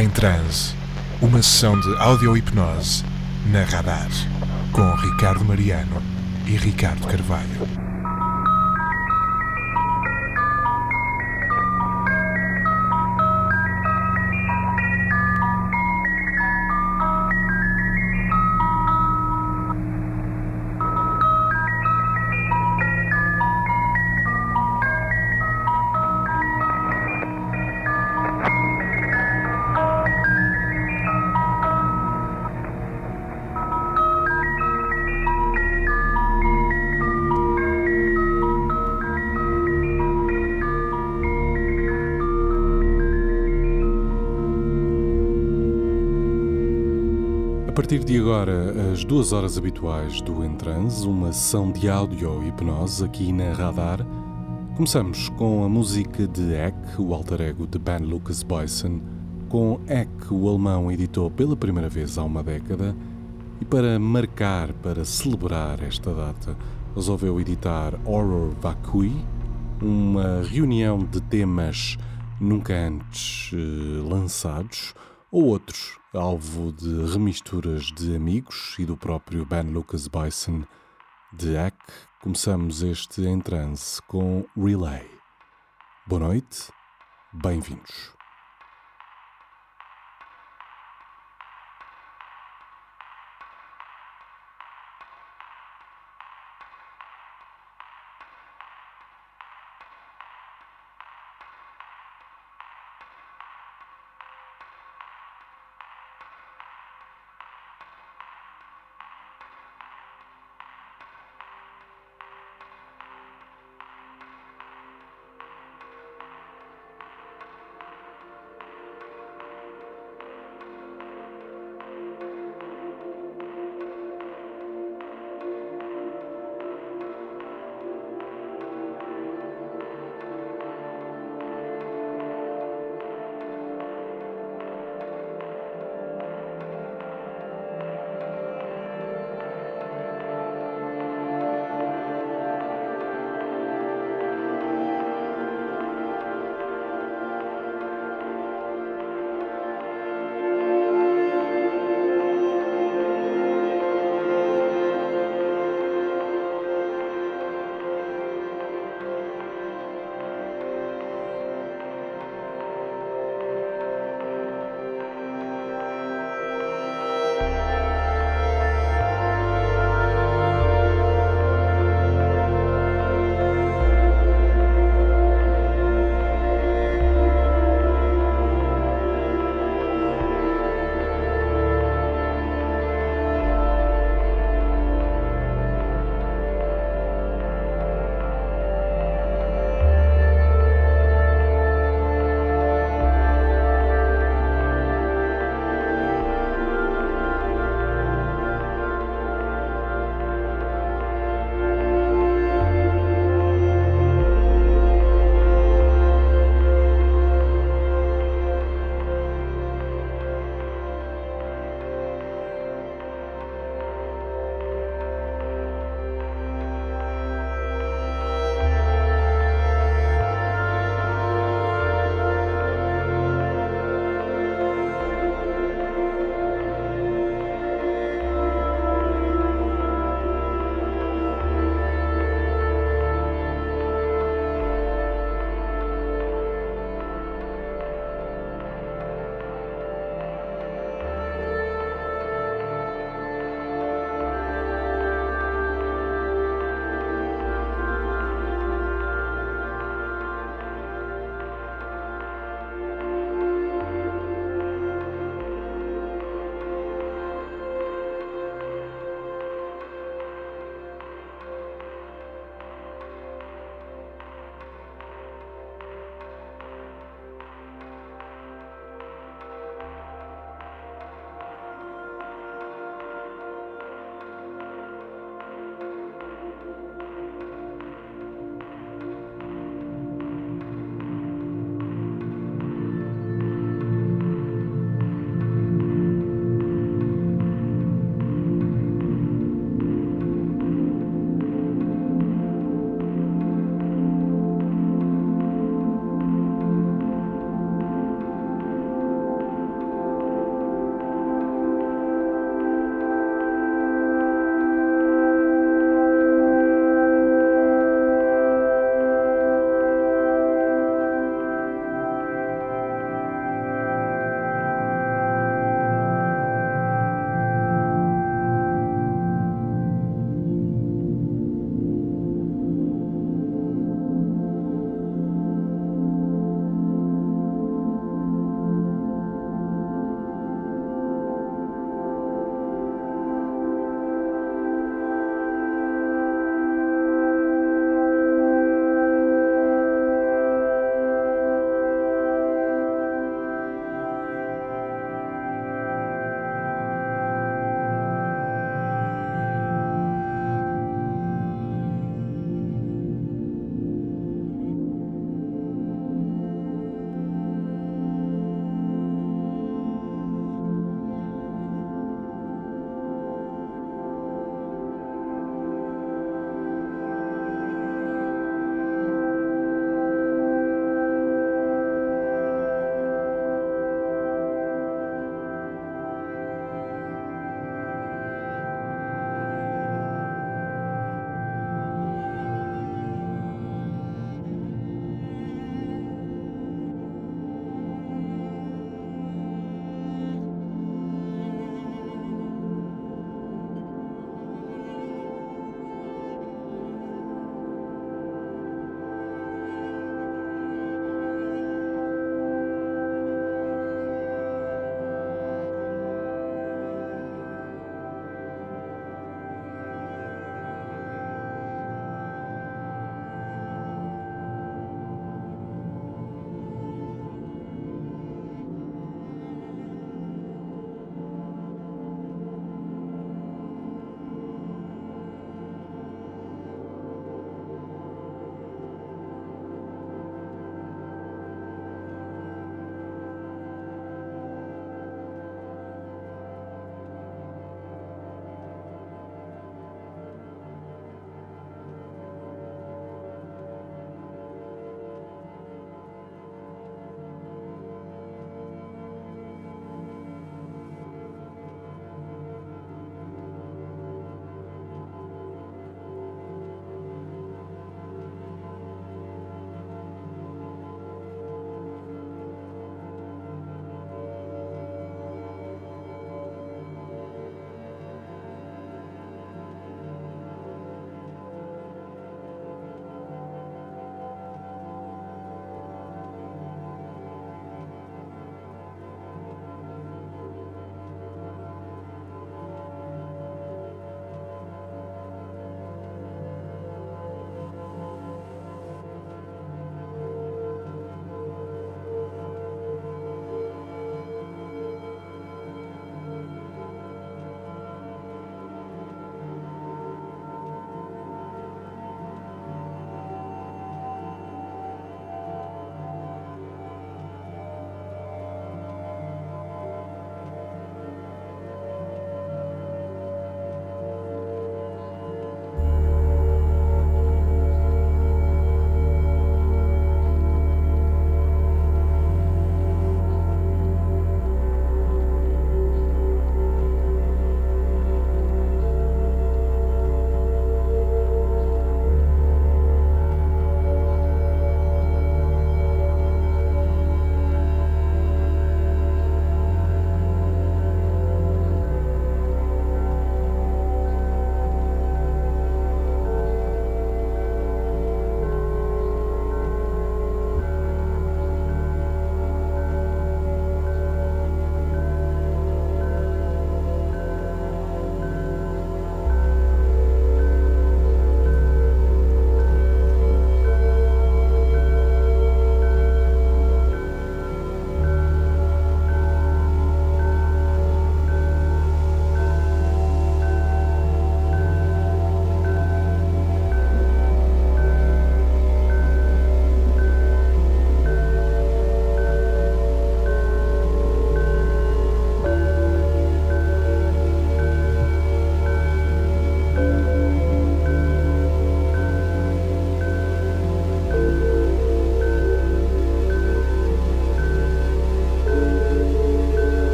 Em Transe, uma sessão de audio-hipnose na Radar, com Ricardo Mariano e Ricardo Carvalho. A partir de agora, às 2 horas habituais do Em Transe, uma sessão de áudio-hipnose aqui na Radar. Começamos com a música de Eck, o alter ego de Ben Lucas Boysen. Com Eck, o alemão editou pela primeira vez há uma década e para marcar, para celebrar esta data, resolveu editar Horror Vacui, uma reunião de temas nunca antes lançados, ou outros, alvo de remisturas de amigos e do próprio Ben Lucas Boysen de Eck. Começamos este Em Transe com Relay. Boa noite, bem-vindos.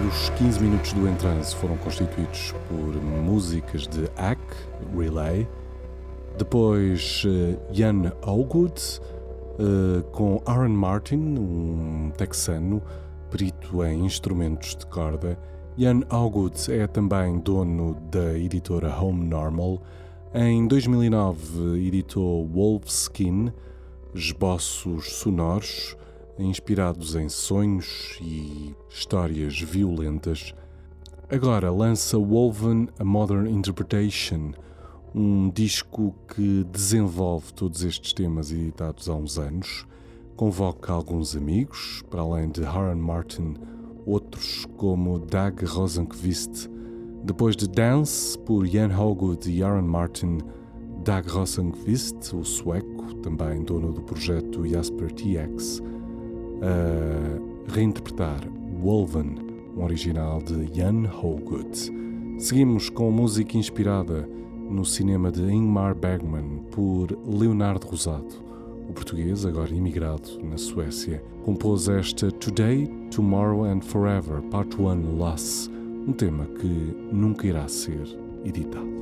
primeiros 15 minutos do Entrance foram constituídos por músicas de Ack, Relay, depois Jan Howgood, com Aaron Martin, um texano, perito em instrumentos de corda. Jan Howgood é também dono da editora Home Normal. Em 2009 editou Wolfskin, esboços sonoros inspirados em sonhos e histórias violentas. Agora lança Woven a Modern Interpretation, um disco que desenvolve todos estes temas editados há uns anos. Convoca alguns amigos, para além de Aaron Martin, outros como Dag Rosenqvist. Depois de Dance, por Jan Howgood e Aaron Martin, Dag Rosenqvist, o sueco, também dono do projeto Jasper TX, a reinterpretar Woven, um original de Jan Howgood. Seguimos com música inspirada no cinema de Ingmar Bergman por Leonardo Rosado. O português, agora imigrado na Suécia, compôs esta Today, Tomorrow and Forever, Part 1 Loss, um tema que nunca irá ser editado.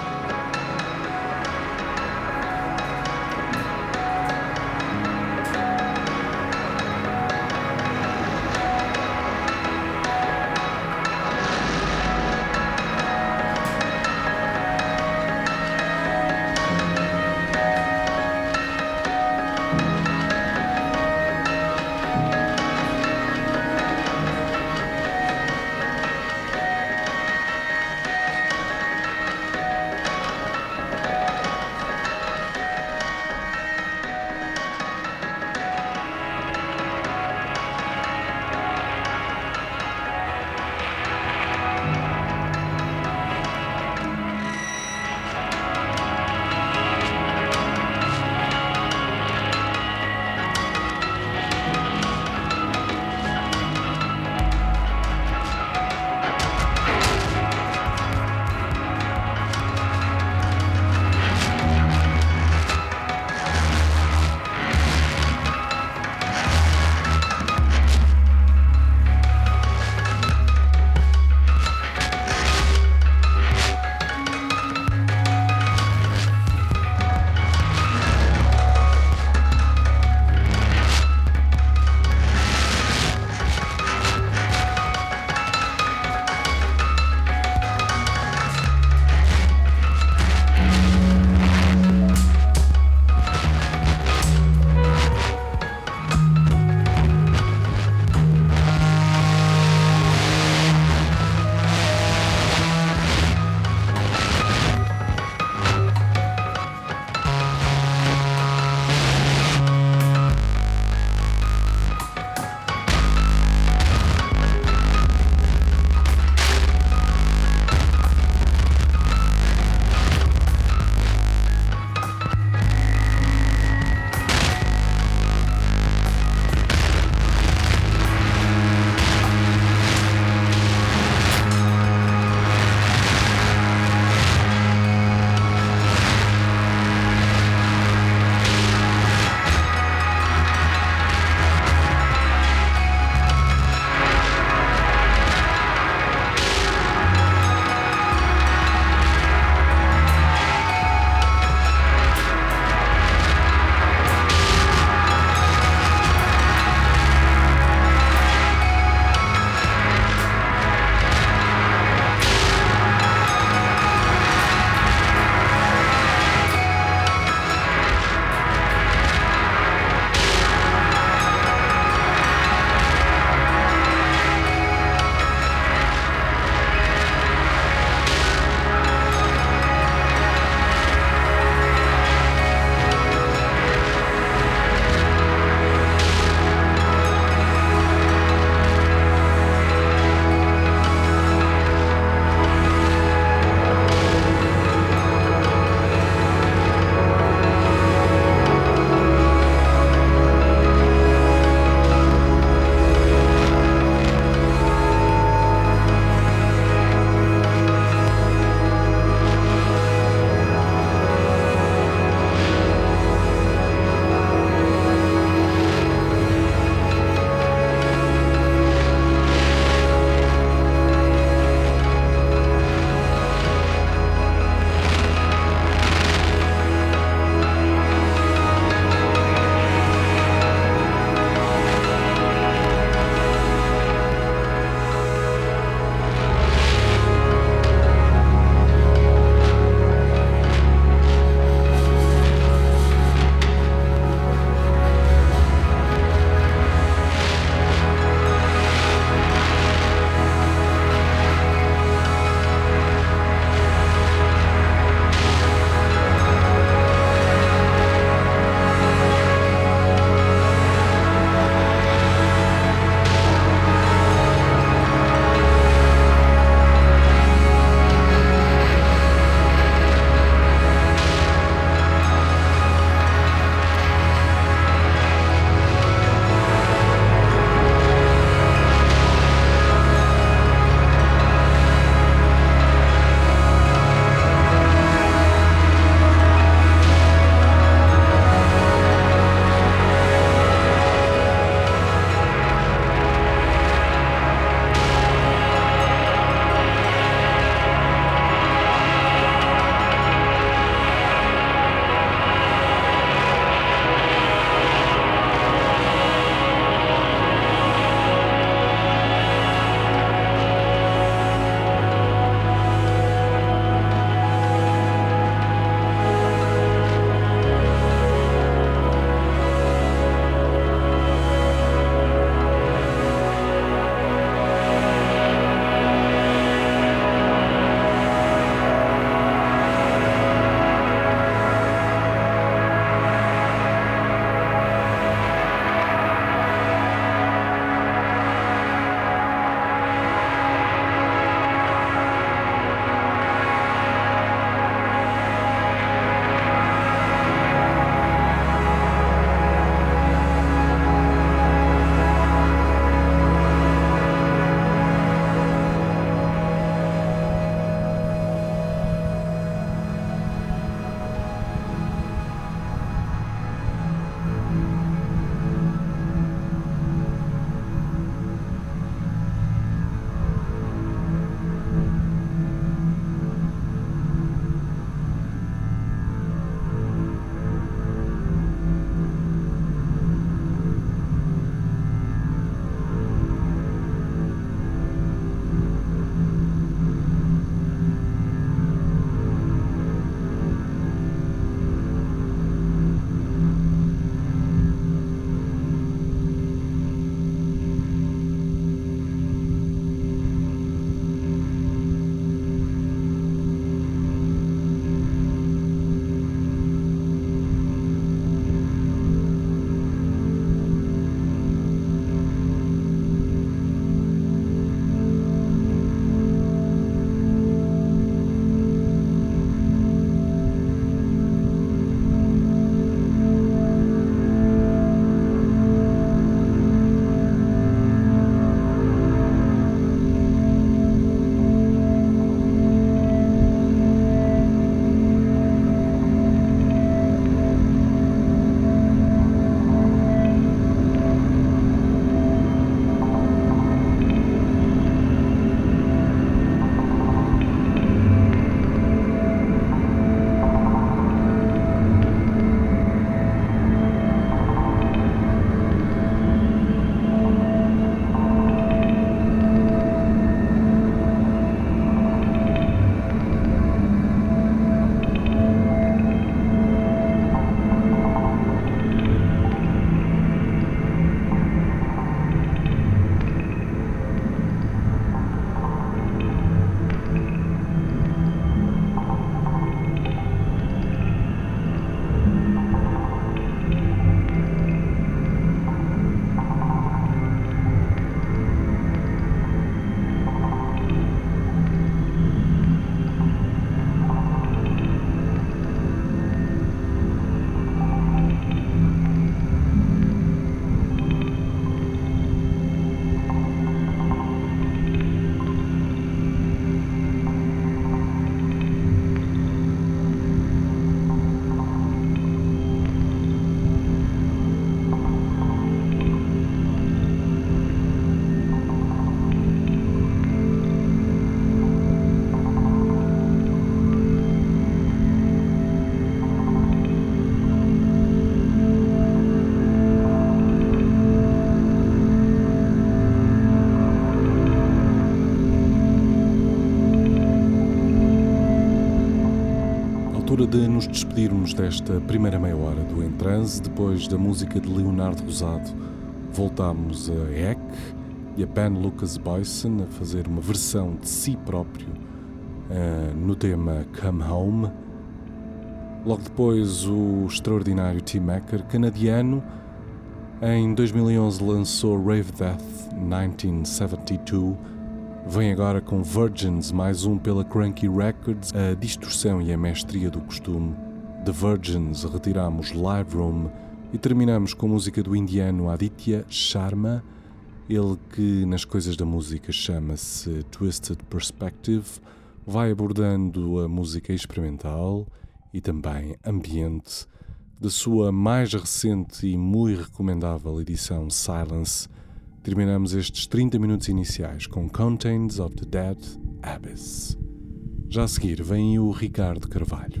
de nos despedirmos desta primeira meia hora do Em Transe. Depois da música de Leonardo Rosado, voltámos a Eck e a Ben Lucas Boyson a fazer uma versão de si próprio no tema Come Home. Logo depois, o extraordinário Tim Macker, canadiano, em 2011 lançou Rave Death 1972. Vem agora com Virgins, mais um pela Cranky Records. A distorção e a mestria do costume. De Virgins retiramos Live Room e terminamos com a música do indiano Aditya Sharma, ele que nas coisas da música chama-se Twisted Perspective, vai abordando a música experimental e também ambiente da sua mais recente e muito recomendável edição Silence. Terminamos estes 30 minutos iniciais com Contains of the Dead Abyss. Já a seguir vem o Ricardo Carvalho.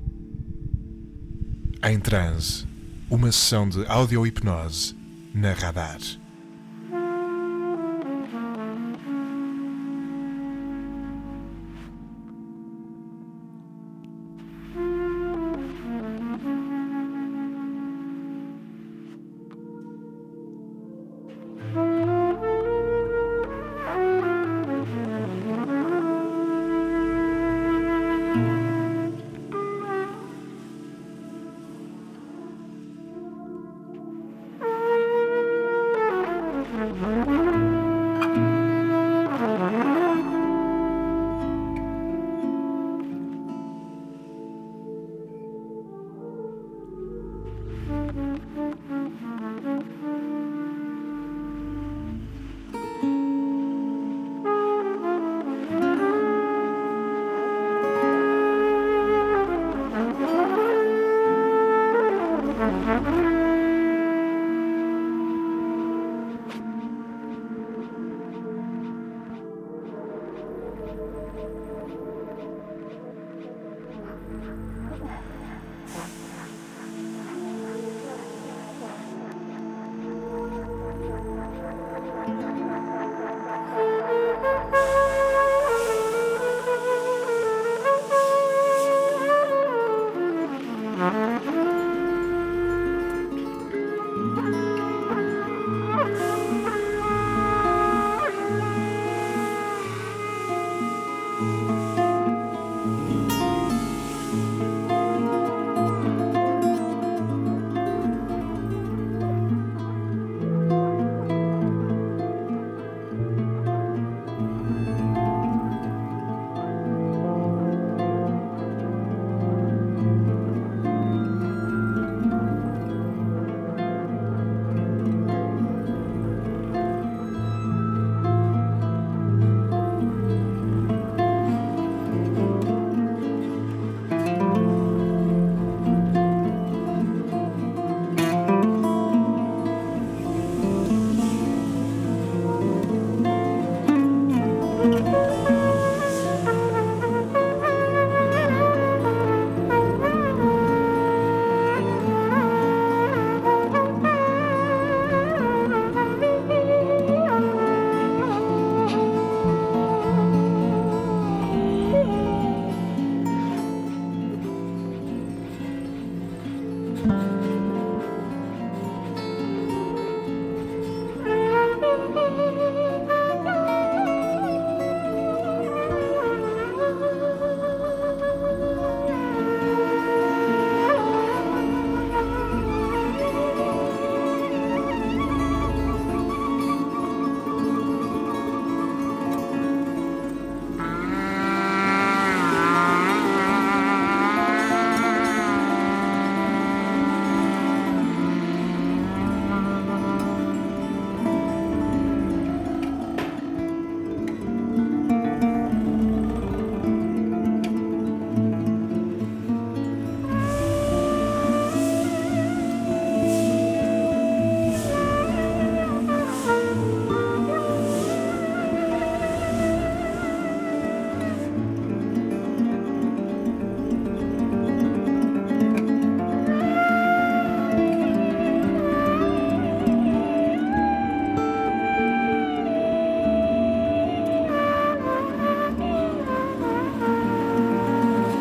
Em Transe, uma sessão de audio-hipnose na Radar.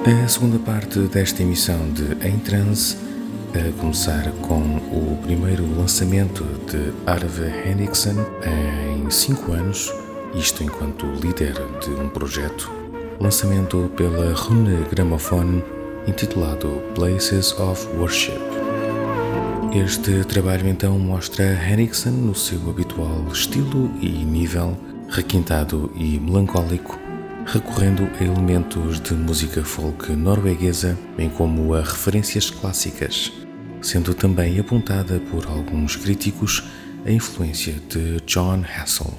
A segunda parte desta emissão de Em Transe, a começar com o primeiro lançamento de Arve Henriksen em 5 anos, isto enquanto líder de um projeto, lançamento pela Rune Gramophone intitulado Places of Worship. Este trabalho então mostra Henriksen no seu habitual estilo e nível, requintado e melancólico, recorrendo a elementos de música folk norueguesa, bem como a referências clássicas, sendo também apontada por alguns críticos a influência de Jon Hassell.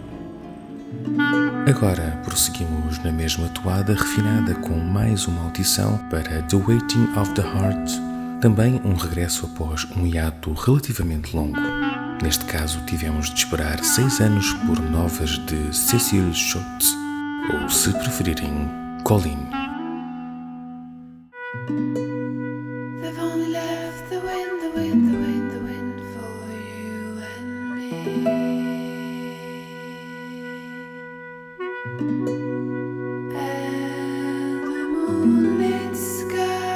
Agora prosseguimos na mesma toada refinada com mais uma audição para The Waiting of the Heart, também um regresso após um hiato relativamente longo. Neste caso tivemos de esperar 6 anos por novas de Cecil Schultz, ou se preferirem, Colleen. They've only left the wind, the wind, the wind, the wind for you and me. And the moonlit sky.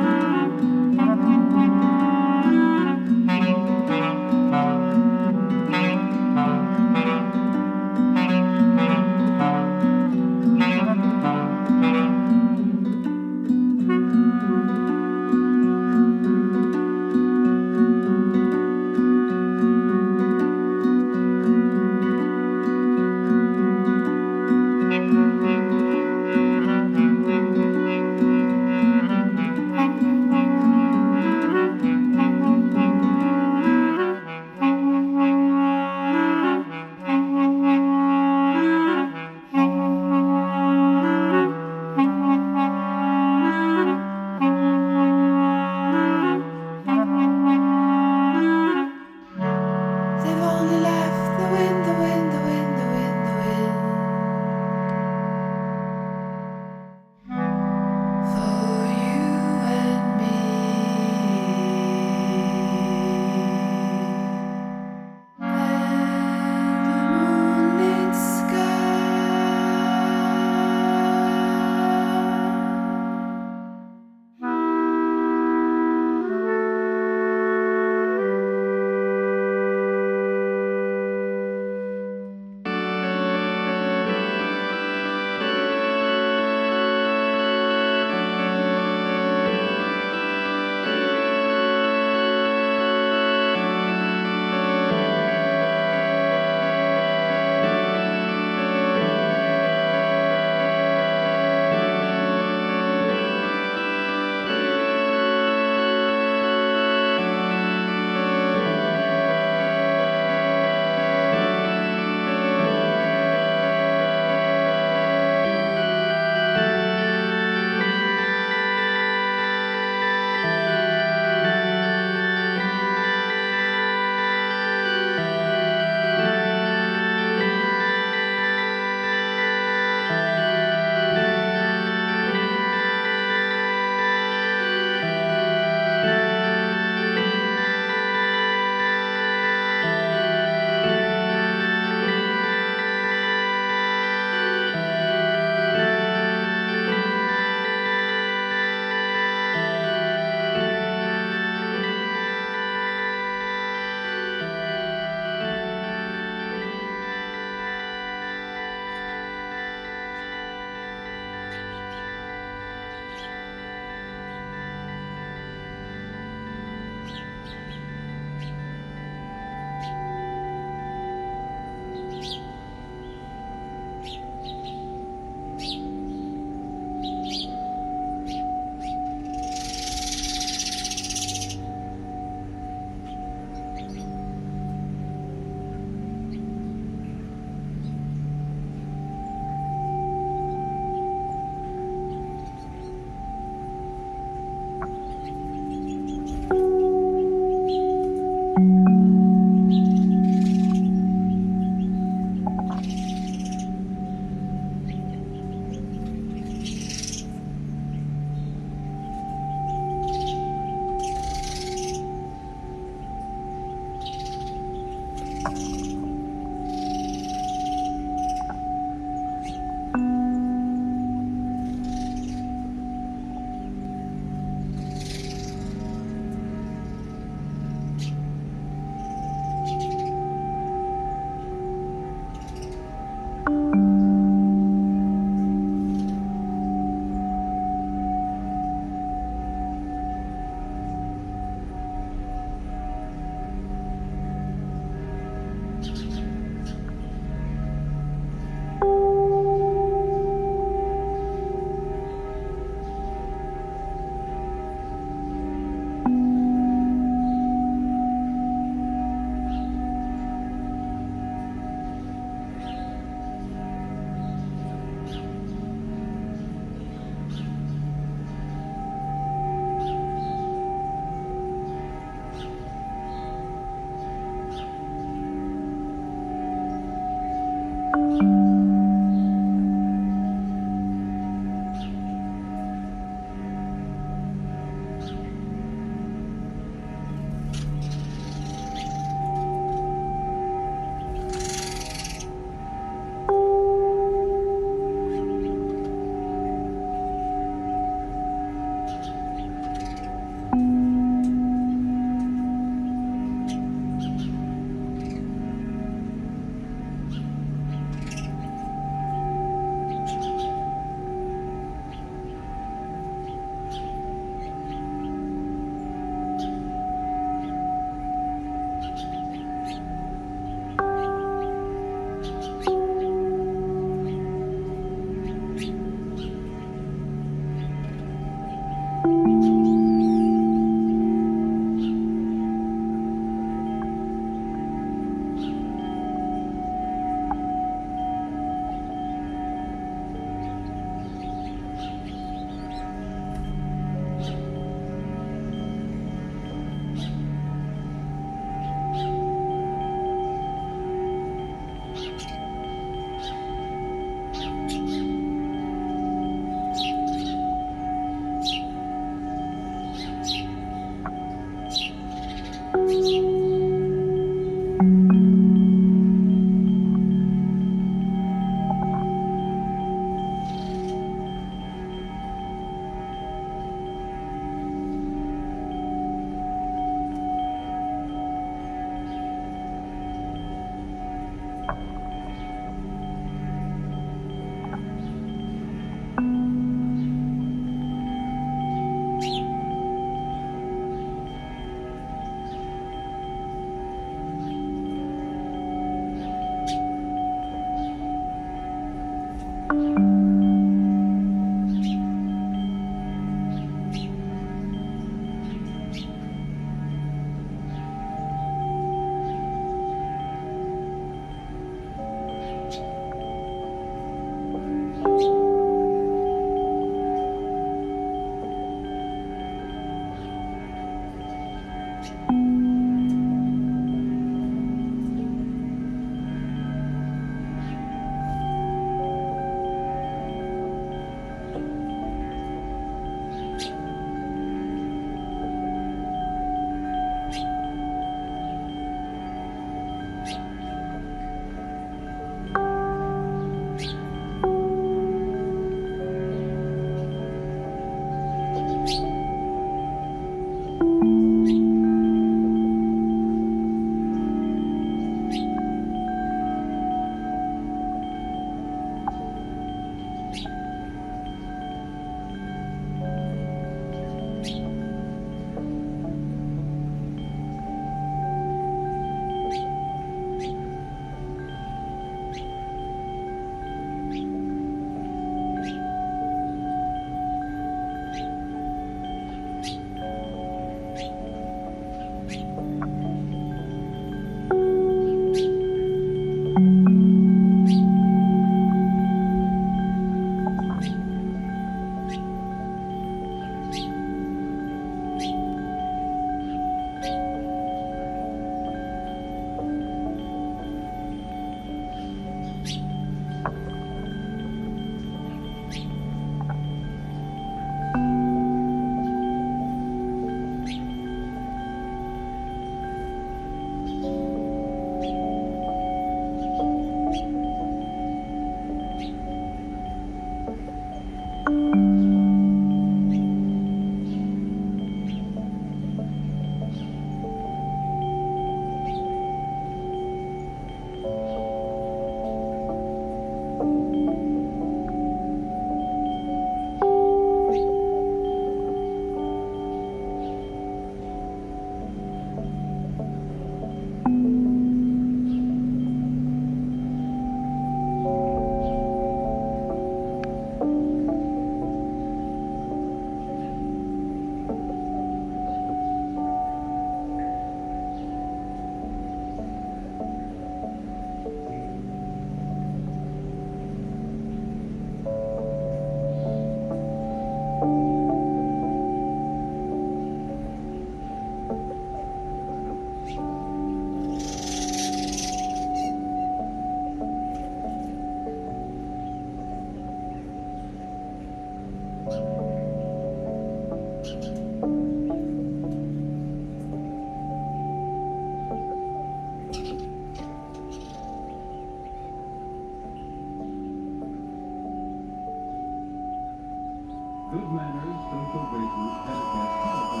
Good manners, social graces, etiquette, politics,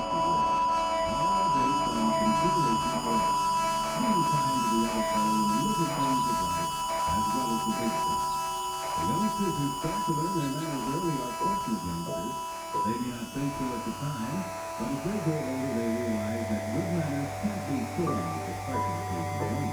all based on consideration for others. Being kind to the other fellow in the little things of life, as well as the big things. The youngsters who start to learn their manners early are fortunate youngsters. They may not think so at the time, but as they grow older they realize that good manners can't be stored with special occasions.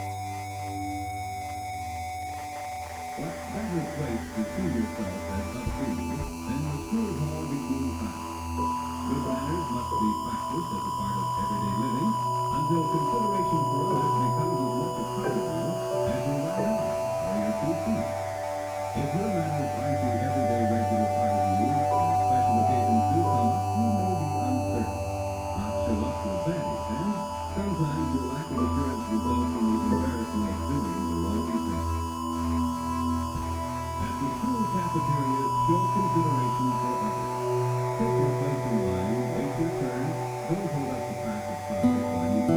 What better place to see yourself as upbringing than the school hall between classes? Good manners must be practiced as a part of everyday living until consideration for others becomes as much a part of you as your right arm or your 2 feet. If your manners aren't the everyday regular part of you, and special occasions do come up, you may be uncertain. Not show up to advantage, and sometimes your lack of assurance results in the embarrassing of doing the wrong thing. At the school cafeteria, show consideration for others. Take your place in line, wait your turn, don't hold up the pack of subject while you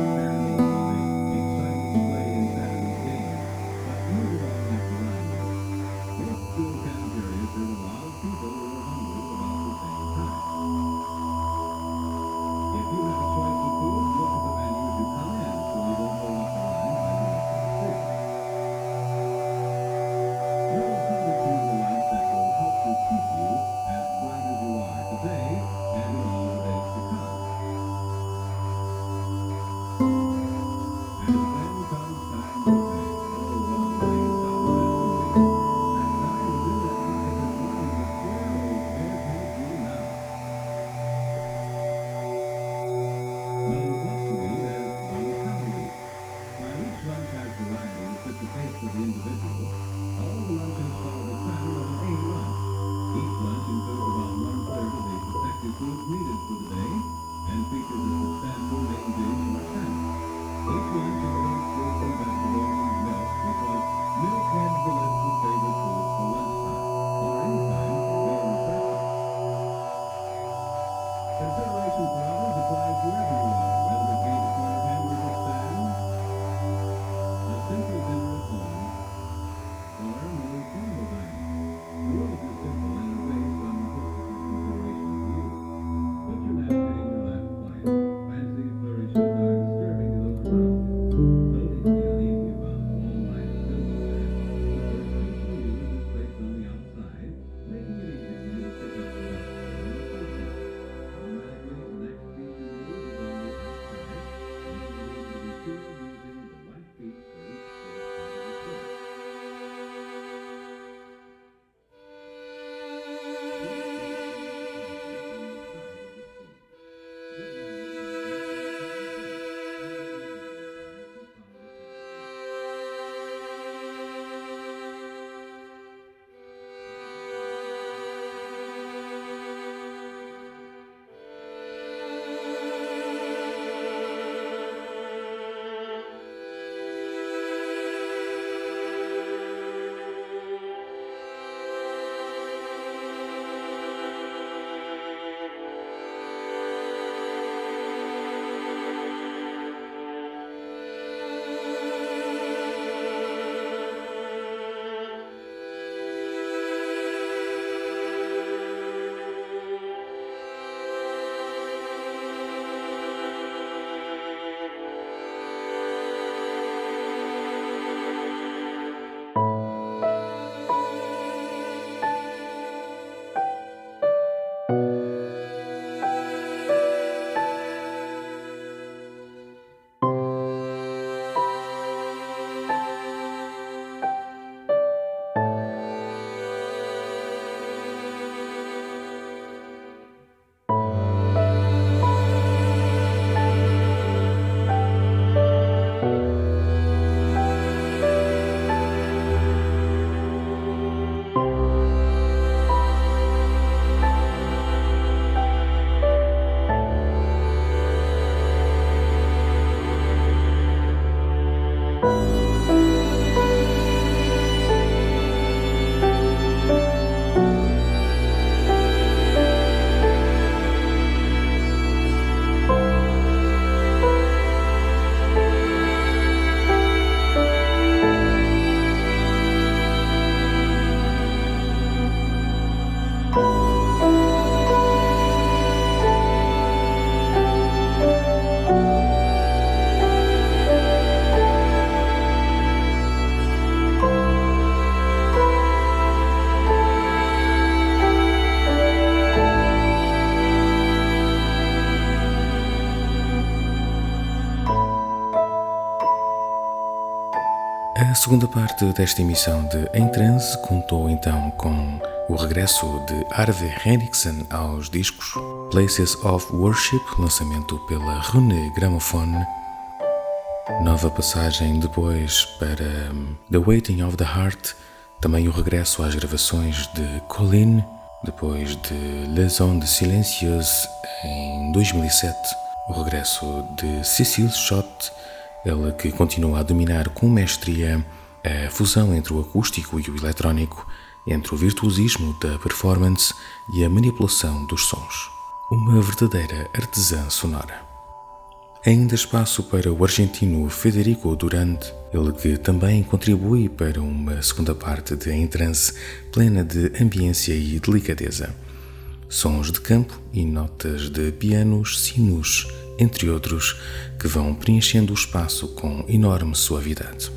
A segunda parte desta emissão de Em Transe contou então com o regresso de Arve Henriksen aos discos, Places of Worship, lançamento pela Rune Gramophone, nova passagem depois para The Waiting of the Heart, também o regresso às gravações de Colline, depois de Les Ondes Silencieuses em 2007, o regresso de Cecile Schott, ela que continua a dominar com mestria a fusão entre o acústico e o eletrónico, entre o virtuosismo da performance e a manipulação dos sons. Uma verdadeira artesã sonora. Ainda espaço para o argentino Federico Durand, ele que também contribui para uma segunda parte de Em Transe plena de ambiência e delicadeza. Sons de campo e notas de pianos, sinos, entre outros, que vão preenchendo o espaço com enorme suavidade.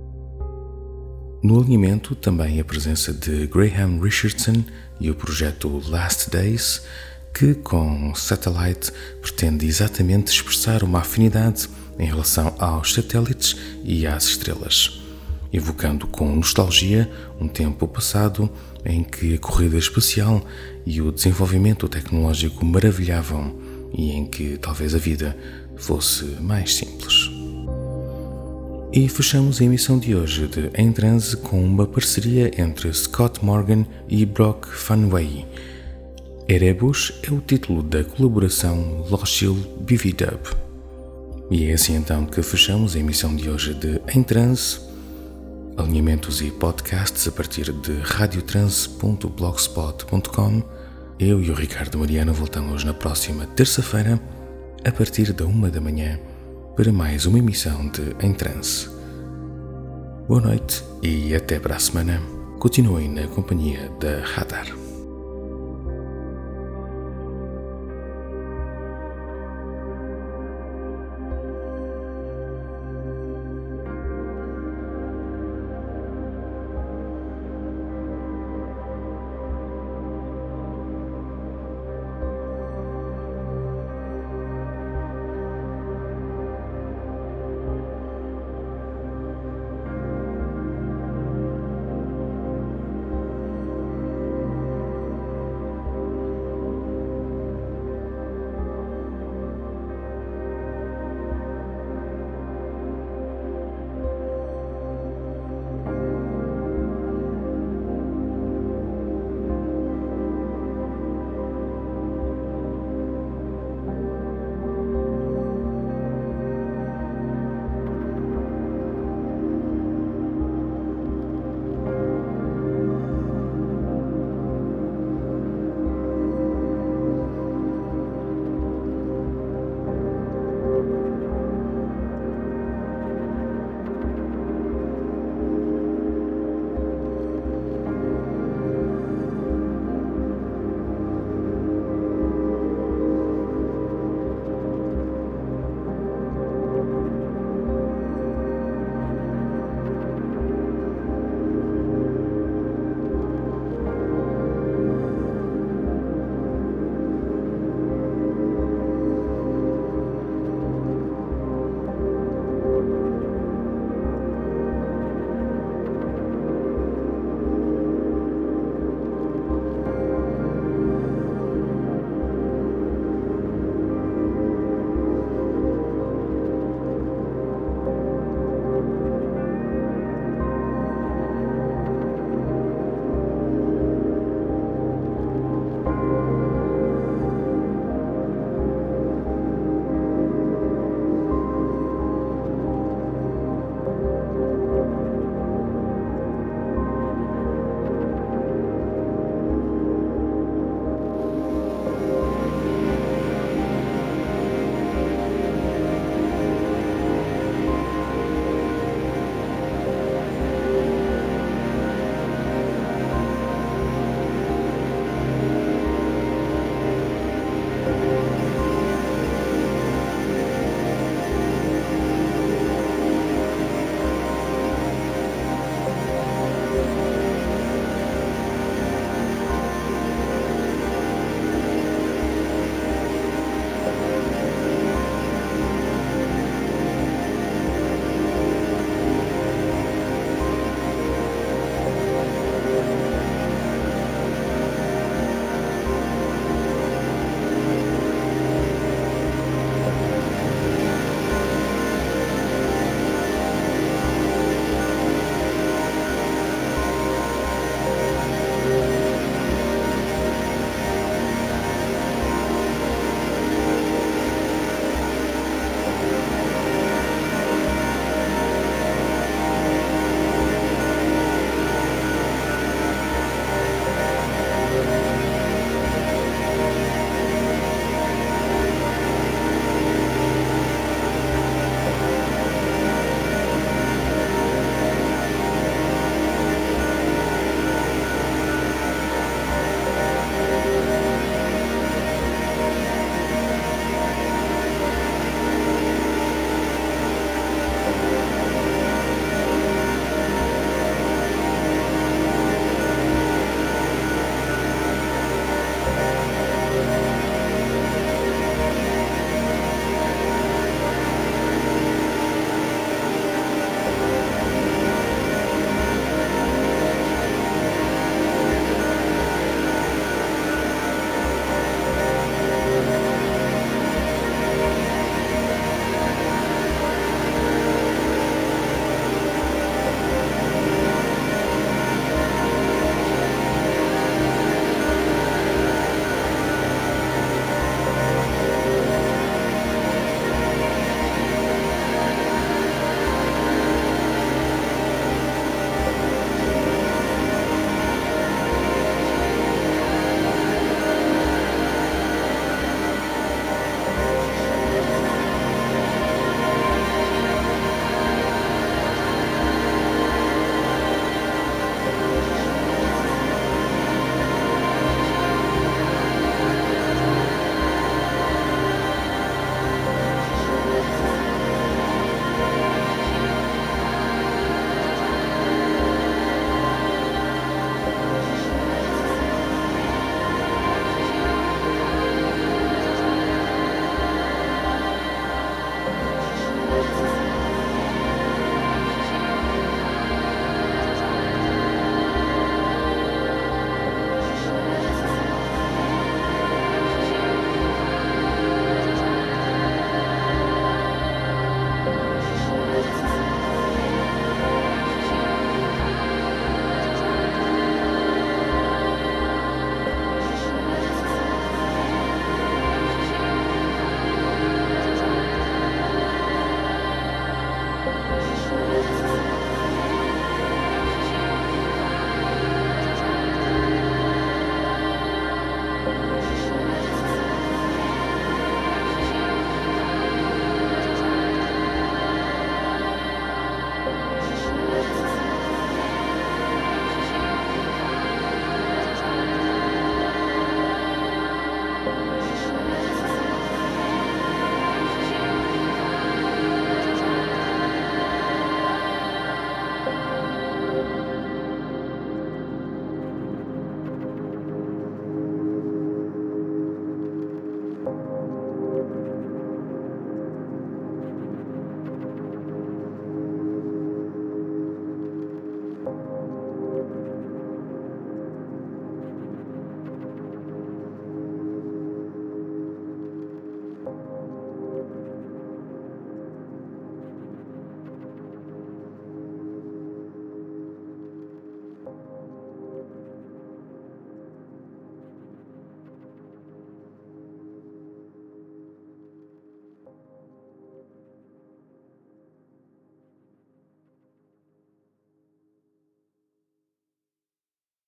No alinhamento, também a presença de Graham Richardson e o projeto Last Days, que, com Satellite, pretende exatamente expressar uma afinidade em relação aos satélites e às estrelas, evocando com nostalgia um tempo passado em que a corrida espacial e o desenvolvimento tecnológico maravilhavam e em que talvez a vida fosse mais simples. E fechamos a emissão de hoje de Em Transe com uma parceria entre Scott Morgan e Brock Fanway. Erebus é o título da colaboração Lochil Bividub. E é assim então que fechamos a emissão de hoje de Em Transe. Alinhamentos e podcasts a partir de radiotranse.blogspot.com. Eu e o Ricardo Mariano voltamos na próxima terça-feira, a partir da 1 da manhã, para mais uma emissão de Em Transe. Boa noite e até para a semana. Continuem na companhia da Radar.